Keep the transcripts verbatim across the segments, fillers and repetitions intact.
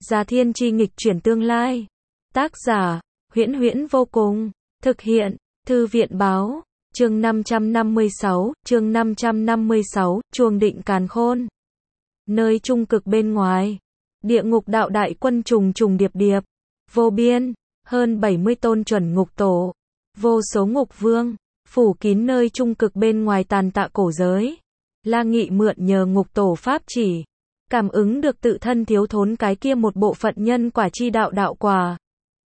Già Thiên Chi nghịch chuyển tương lai. Tác giả, Huyễn Huyễn vô cùng. Thực hiện, Thư viện báo. Chương năm trăm năm mươi sáu, chương năm trăm năm mươi sáu, chuông định càn khôn. Nơi trung cực bên ngoài, địa ngục đạo đại quân trùng trùng điệp điệp, vô biên, hơn bảy mươi tôn chuẩn ngục tổ, vô số ngục vương, phủ kín nơi trung cực bên ngoài tàn tạ cổ giới. La Nghị mượn nhờ ngục tổ pháp chỉ, cảm ứng được tự thân thiếu thốn cái kia một bộ phận nhân quả chi đạo đạo quả.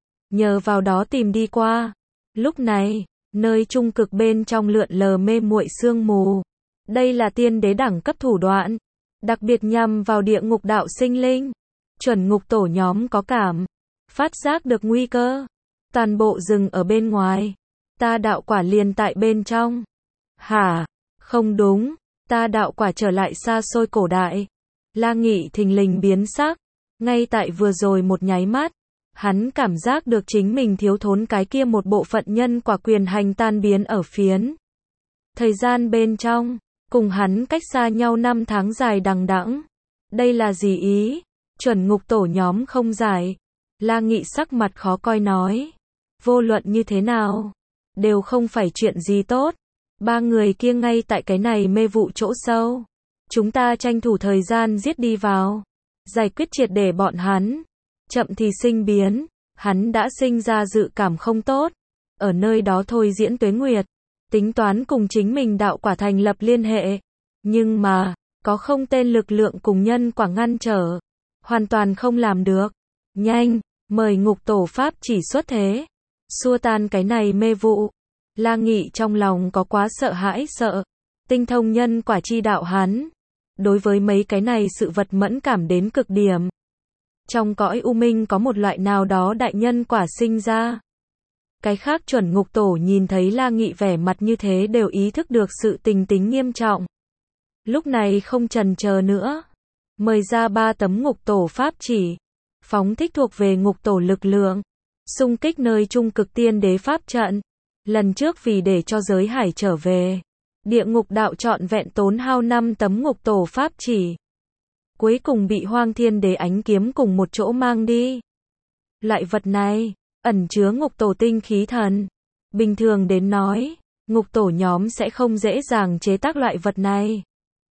Nhờ vào đó tìm đi qua. Lúc này, nơi trung cực bên trong lượn lờ mê muội sương mù. Đây là tiên đế đẳng cấp thủ đoạn, đặc biệt nhằm vào địa ngục đạo sinh linh. Chuẩn ngục tổ nhóm có cảm, phát giác được nguy cơ. Toàn bộ rừng ở bên ngoài, ta đạo quả liền tại bên trong. Hả? Không đúng, ta đạo quả trở lại xa xôi cổ đại. La Nghị thình lình biến sắc, ngay tại vừa rồi một nháy mắt, hắn cảm giác được chính mình thiếu thốn cái kia một bộ phận nhân quả quyền hành tan biến ở phiến thời gian bên trong, cùng hắn cách xa nhau năm tháng dài đằng đẵng. Đây là gì ý? Chuẩn ngục tổ nhóm không giải. La Nghị sắc mặt khó coi nói, vô luận như thế nào, đều không phải chuyện gì tốt. Ba người kia ngay tại cái này mê vụ chỗ sâu. Chúng ta tranh thủ thời gian giết đi vào, giải quyết triệt để bọn hắn. Chậm thì sinh biến, hắn đã sinh ra dự cảm không tốt. Ở nơi đó thôi diễn tuế nguyệt, tính toán cùng chính mình đạo quả thành lập liên hệ. Nhưng mà, có không tên lực lượng cùng nhân quả ngăn trở. Hoàn toàn không làm được. Nhanh, mời ngục tổ pháp chỉ xuất thế. Xua tan cái này mê vụ. La Nghị trong lòng có quá sợ hãi sợ. Tinh thông nhân quả chi đạo hắn. Đối với mấy cái này sự vật mẫn cảm đến cực điểm. Trong cõi u minh có một loại nào đó đại nhân quả sinh ra. Cái khác chuẩn ngục tổ nhìn thấy La Nghị vẻ mặt như thế đều ý thức được sự tình tính nghiêm trọng. Lúc này không chần chờ nữa. Mời ra ba tấm ngục tổ pháp chỉ. Phóng thích thuộc về ngục tổ lực lượng. Xung kích nơi trung cực tiên đế pháp trận. Lần trước vì để cho giới hải trở về. Địa ngục đạo trọn vẹn tốn hao năm tấm ngục tổ pháp chỉ. Cuối cùng bị Hoang Thiên Đế ánh kiếm cùng một chỗ mang đi. Loại vật này, ẩn chứa ngục tổ tinh khí thần. Bình thường đến nói, ngục tổ nhóm sẽ không dễ dàng chế tác loại vật này.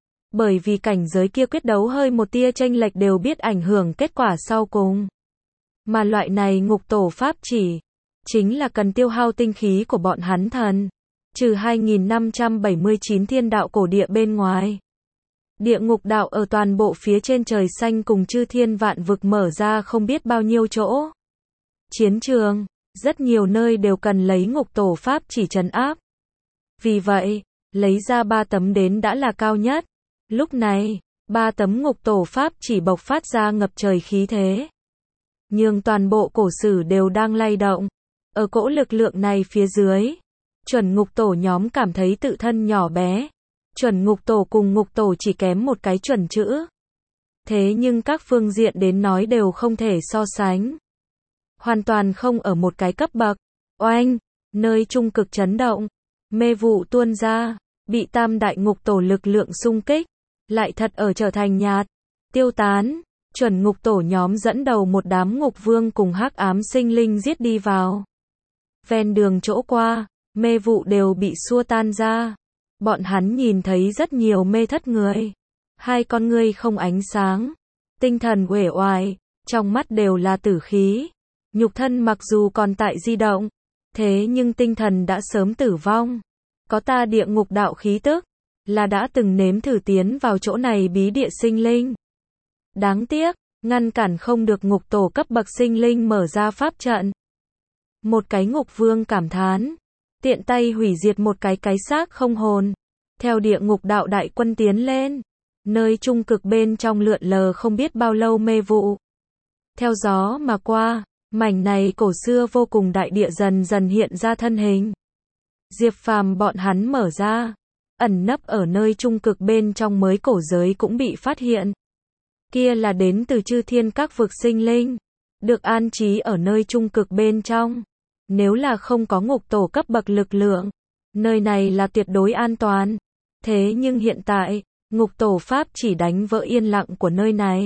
Bởi vì cảnh giới kia quyết đấu hơi một tia chênh lệch đều biết ảnh hưởng kết quả sau cùng. Mà loại này ngục tổ pháp chỉ, chính là cần tiêu hao tinh khí của bọn hắn thần. Trừ hai nghìn năm trăm bảy mươi chín thiên đạo cổ địa bên ngoài. Địa ngục đạo ở toàn bộ phía trên trời xanh cùng chư thiên vạn vực mở ra không biết bao nhiêu chỗ. Chiến trường, rất nhiều nơi đều cần lấy ngục tổ pháp chỉ trấn áp. Vì vậy, lấy ra ba tấm đến đã là cao nhất. Lúc này, ba tấm ngục tổ pháp chỉ bộc phát ra ngập trời khí thế. Nhưng toàn bộ cổ sử đều đang lay động. Ở cỗ lực lượng này phía dưới, chuẩn ngục tổ nhóm cảm thấy tự thân nhỏ bé. Chuẩn ngục tổ cùng ngục tổ chỉ kém một cái chuẩn chữ. Thế nhưng các phương diện đến nói đều không thể so sánh. Hoàn toàn không ở một cái cấp bậc. Oanh, nơi trung cực chấn động. Mê vụ tuôn ra, bị tam đại ngục tổ lực lượng xung kích. Lại thật ở trở thành nhạt, tiêu tán. Chuẩn ngục tổ nhóm dẫn đầu một đám ngục vương cùng hắc ám sinh linh giết đi vào. Ven đường chỗ qua, mê vụ đều bị xua tan ra. Bọn hắn nhìn thấy rất nhiều mê thất người. Hai con ngươi không ánh sáng. Tinh thần uể oải, trong mắt đều là tử khí. Nhục thân mặc dù còn tại di động, thế nhưng tinh thần đã sớm tử vong. Có ta địa ngục đạo khí tức, là đã từng nếm thử tiến vào chỗ này bí địa sinh linh. Đáng tiếc, ngăn cản không được ngục tổ cấp bậc sinh linh mở ra pháp trận. Một cái ngục vương cảm thán. Tiện tay hủy diệt một cái cái xác không hồn. Theo địa ngục đạo đại quân tiến lên. Nơi trung cực bên trong lượn lờ không biết bao lâu mê vụ. Theo gió mà qua, mảnh này cổ xưa vô cùng đại địa dần dần hiện ra thân hình. Diệp Phàm bọn hắn mở ra. Ẩn nấp ở nơi trung cực bên trong mới cổ giới cũng bị phát hiện. Kia là đến từ chư thiên các vực sinh linh. Được an trí ở nơi trung cực bên trong. Nếu là không có ngục tổ cấp bậc lực lượng, nơi này là tuyệt đối an toàn. Thế nhưng hiện tại, ngục tổ pháp chỉ đánh vỡ yên lặng của nơi này.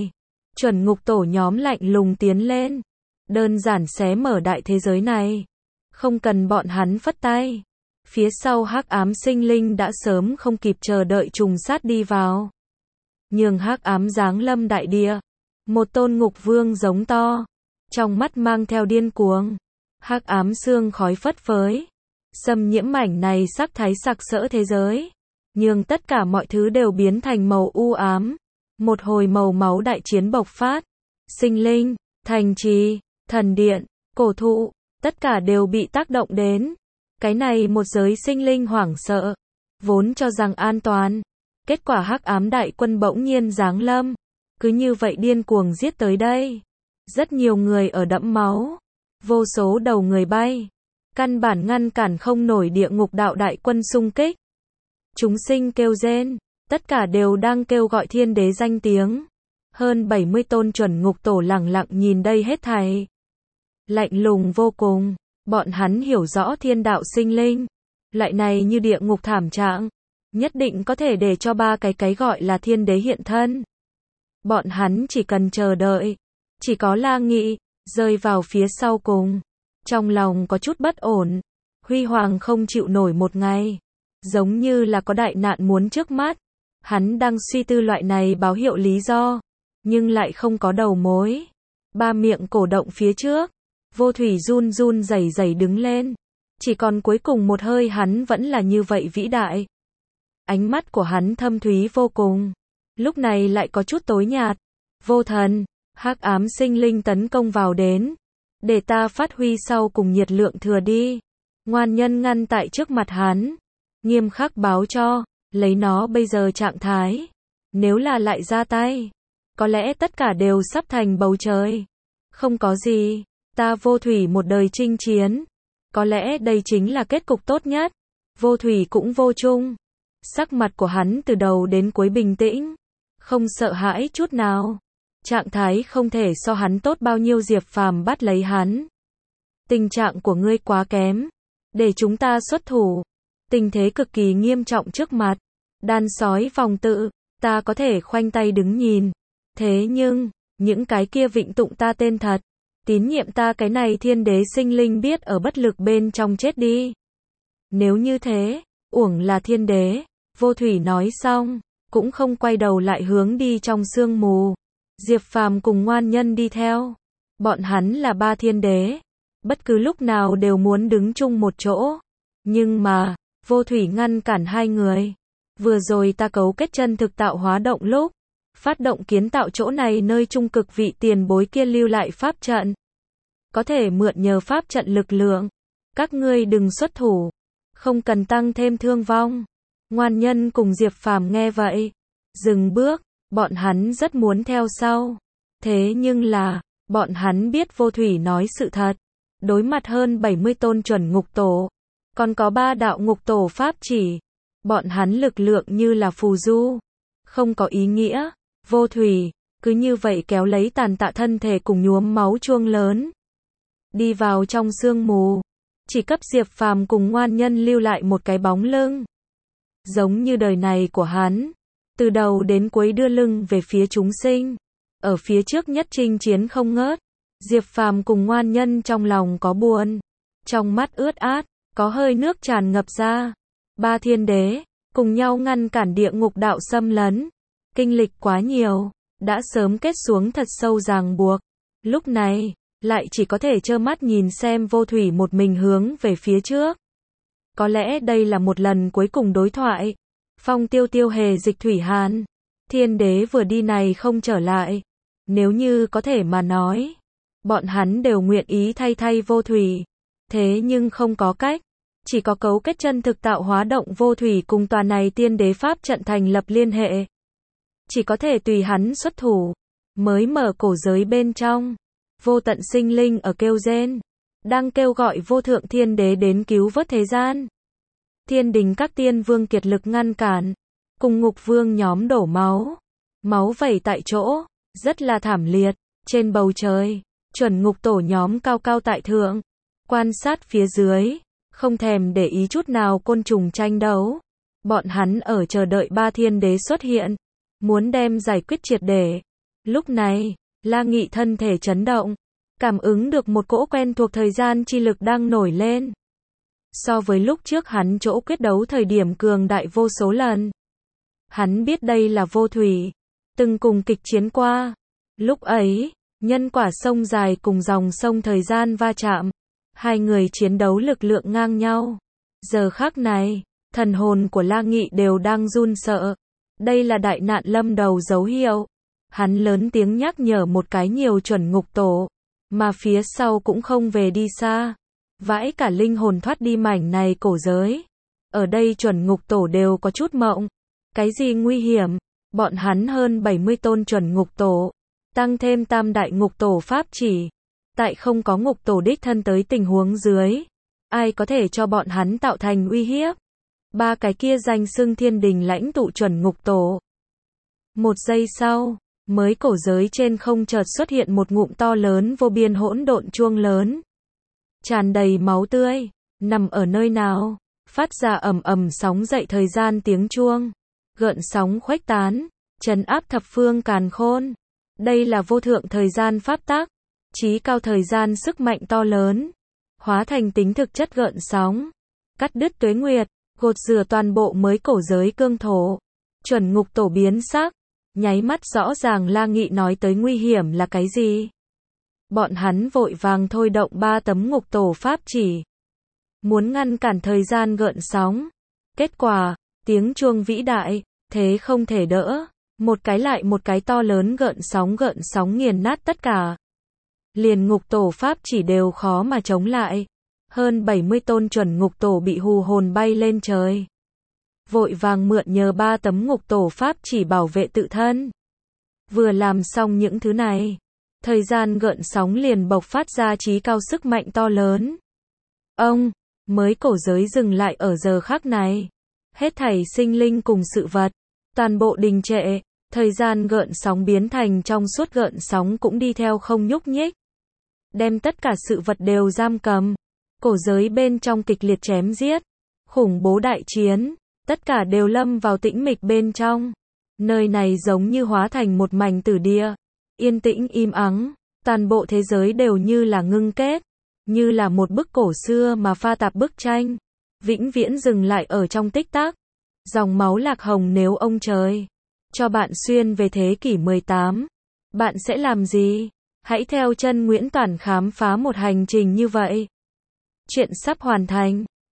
Chuẩn ngục tổ nhóm lạnh lùng tiến lên. Đơn giản xé mở đại thế giới này. Không cần bọn hắn phất tay. Phía sau hắc ám sinh linh đã sớm không kịp chờ đợi trùng sát đi vào. Nhường hắc ám giáng lâm đại địa. Một tôn ngục vương giống to. Trong mắt mang theo điên cuồng. Hắc ám sương khói phất phới. Xâm nhiễm mảnh này sắc thái sặc sỡ thế giới. Nhường tất cả mọi thứ đều biến thành màu u ám. Một hồi màu máu đại chiến bộc phát. Sinh linh, thành trì, thần điện, cổ thụ, tất cả đều bị tác động đến. Cái này một giới sinh linh hoảng sợ. Vốn cho rằng an toàn. Kết quả hắc ám đại quân bỗng nhiên giáng lâm. Cứ như vậy điên cuồng giết tới đây. Rất nhiều người ở đẫm máu. Vô số đầu người bay. Căn bản ngăn cản không nổi địa ngục đạo đại quân xung kích. Chúng sinh kêu rên. Tất cả đều đang kêu gọi thiên đế danh tiếng. Hơn bảy mươi tôn chuẩn ngục tổ lẳng lặng nhìn đây hết thảy. Lạnh lùng vô cùng. Bọn hắn hiểu rõ thiên đạo sinh linh. Loại này như địa ngục thảm trạng. Nhất định có thể để cho ba cái cái gọi là thiên đế hiện thân. Bọn hắn chỉ cần chờ đợi. Chỉ có La Nghị, rơi vào phía sau cùng. Trong lòng có chút bất ổn. Huy hoàng không chịu nổi một ngày. Giống như là có đại nạn muốn trước mắt. Hắn đang suy tư loại này báo hiệu lý do. Nhưng lại không có đầu mối. Ba miệng cổ động phía trước. Vô thủy run run rẩy rẩy đứng lên. Chỉ còn cuối cùng một hơi hắn vẫn là như vậy vĩ đại. Ánh mắt của hắn thâm thúy vô cùng. Lúc này lại có chút tối nhạt. Vô thần, hắc ám sinh linh tấn công vào đến. Để ta phát huy sau cùng nhiệt lượng thừa đi. Ngoan nhân ngăn tại trước mặt hắn. Nghiêm khắc báo cho, lấy nó bây giờ trạng thái. Nếu là lại ra tay, có lẽ tất cả đều sắp thành bầu trời. Không có gì, ta vô thủy một đời chinh chiến. Có lẽ đây chính là kết cục tốt nhất. Vô thủy cũng vô chung. Sắc mặt của hắn từ đầu đến cuối bình tĩnh. Không sợ hãi chút nào. Trạng thái không thể so hắn tốt bao nhiêu. Diệp Phàm bắt lấy hắn. Tình trạng của ngươi quá kém. Để chúng ta xuất thủ. Tình thế cực kỳ nghiêm trọng trước mặt. Đan sói vòng tự. Ta có thể khoanh tay đứng nhìn. Thế nhưng, những cái kia vịnh tụng ta tên thật. Tín nhiệm ta cái này thiên đế sinh linh biết ở bất lực bên trong chết đi. Nếu như thế, uổng là thiên đế. Vô thủy nói xong, cũng không quay đầu lại hướng đi trong sương mù. Diệp Phàm cùng ngoan nhân đi theo. Bọn hắn là ba thiên đế. Bất cứ lúc nào đều muốn đứng chung một chỗ. Nhưng mà, vô thủy ngăn cản hai người. Vừa rồi ta cấu kết chân thực tạo hóa động lúc. Phát động kiến tạo chỗ này nơi trung cực vị tiền bối kia lưu lại pháp trận. Có thể mượn nhờ pháp trận lực lượng. Các ngươi đừng xuất thủ. Không cần tăng thêm thương vong. Ngoan nhân cùng Diệp Phàm nghe vậy. Dừng bước. Bọn hắn rất muốn theo sau. Thế nhưng là, bọn hắn biết vô thủy nói sự thật. Đối mặt hơn bảy mươi tôn chuẩn ngục tổ. Còn có ba đạo ngục tổ pháp chỉ. Bọn hắn lực lượng như là phù du. Không có ý nghĩa. Vô thủy, cứ như vậy kéo lấy tàn tạ thân thể cùng nhuốm máu chuông lớn. Đi vào trong sương mù. Chỉ cấp Diệp Phàm cùng ngoan nhân lưu lại một cái bóng lưng. Giống như đời này của hắn. Từ đầu đến cuối đưa lưng về phía chúng sinh. Ở phía trước nhất chinh chiến không ngớt. Diệp Phàm cùng ngoan nhân trong lòng có buồn. Trong mắt ướt át, có hơi nước tràn ngập ra. Ba thiên đế, cùng nhau ngăn cản địa ngục đạo xâm lấn. Kinh lịch quá nhiều, đã sớm kết xuống thật sâu ràng buộc. Lúc này, lại chỉ có thể trơ mắt nhìn xem vô thủy một mình hướng về phía trước. Có lẽ đây là một lần cuối cùng đối thoại. Phong tiêu tiêu hề dịch thủy hàn. Thiên đế vừa đi này không trở lại. Nếu như có thể mà nói. Bọn hắn đều nguyện ý thay thay vô thủy. Thế nhưng không có cách. Chỉ có cấu kết chân thực tạo hóa động vô thủy cùng tòa này tiên đế pháp trận thành lập liên hệ. Chỉ có thể tùy hắn xuất thủ. Mới mở cổ giới bên trong. Vô tận sinh linh ở kêu rên. Đang kêu gọi vô thượng thiên đế đến cứu vớt thế gian. Thiên đình các tiên vương kiệt lực ngăn cản. Cùng ngục vương nhóm đổ máu. Máu vẩy tại chỗ. Rất là thảm liệt. Trên bầu trời. Chuẩn ngục tổ nhóm cao cao tại thượng. Quan sát phía dưới. Không thèm để ý chút nào côn trùng tranh đấu. Bọn hắn ở chờ đợi ba thiên đế xuất hiện. Muốn đem giải quyết triệt để. Lúc này, La Nghị thân thể chấn động, cảm ứng được một cỗ quen thuộc thời gian chi lực đang nổi lên. So với lúc trước hắn chỗ quyết đấu thời điểm cường đại vô số lần. Hắn biết đây là vô thủy, từng cùng kịch chiến qua. Lúc ấy, nhân quả sông dài cùng dòng sông thời gian va chạm. Hai người chiến đấu lực lượng ngang nhau. Giờ khắc này, thần hồn của La Nghị đều đang run sợ. Đây là đại nạn lâm đầu dấu hiệu. Hắn lớn tiếng nhắc nhở một cái nhiều chuẩn ngục tổ. Mà phía sau cũng không về đi xa. Vãi cả linh hồn thoát đi mảnh này cổ giới. Ở đây chuẩn ngục tổ đều có chút mộng. Cái gì nguy hiểm? Bọn hắn hơn bảy mươi tôn chuẩn ngục tổ. Tăng thêm tam đại ngục tổ pháp chỉ. Tại không có ngục tổ đích thân tới tình huống dưới. Ai có thể cho bọn hắn tạo thành uy hiếp? Ba cái kia danh xưng thiên đình lãnh tụ chuẩn ngục tổ. Một giây sau, mới cổ giới trên không chợt xuất hiện một ngụm to lớn vô biên hỗn độn chuông lớn. Tràn đầy máu tươi, nằm ở nơi nào, phát ra ầm ầm sóng dậy thời gian tiếng chuông. Gợn sóng khuếch tán, trấn áp thập phương càn khôn. Đây là vô thượng thời gian pháp tắc, chí cao thời gian sức mạnh to lớn, hóa thành tính thực chất gợn sóng, cắt đứt tuế nguyệt, gột rửa toàn bộ mới cổ giới cương thổ. Chuẩn ngục tổ biến sắc, nháy mắt rõ ràng La Nghị nói tới nguy hiểm là cái gì. Bọn hắn vội vàng thôi động ba tấm ngục tổ pháp chỉ, muốn ngăn cản thời gian gợn sóng. Kết quả, tiếng chuông vĩ đại, thế không thể đỡ, một cái lại một cái to lớn gợn sóng gợn sóng nghiền nát tất cả. Liền ngục tổ pháp chỉ đều khó mà chống lại. Hơn bảy mươi tôn chuẩn ngục tổ bị hù hồn bay lên trời. Vội vàng mượn nhờ ba tấm ngục tổ pháp chỉ bảo vệ tự thân. Vừa làm xong những thứ này, thời gian gợn sóng liền bộc phát ra chí cao sức mạnh to lớn. Ông, mới cổ giới dừng lại ở giờ khắc này. Hết thảy sinh linh cùng sự vật, toàn bộ đình trệ, thời gian gợn sóng biến thành trong suốt gợn sóng cũng đi theo không nhúc nhích. Đem tất cả sự vật đều giam cầm. Cổ giới bên trong kịch liệt chém giết, khủng bố đại chiến, tất cả đều lâm vào tĩnh mịch bên trong. Nơi này giống như hóa thành một mảnh tử địa, yên tĩnh im ắng, toàn bộ thế giới đều như là ngưng kết, như là một bức cổ xưa mà pha tạp bức tranh, vĩnh viễn dừng lại ở trong tích tắc. Dòng máu lạc hồng nếu ông trời cho bạn xuyên về thế kỷ mười tám, bạn sẽ làm gì? Hãy theo chân Nguyễn Toản khám phá một hành trình như vậy. Chuyện sắp hoàn thành.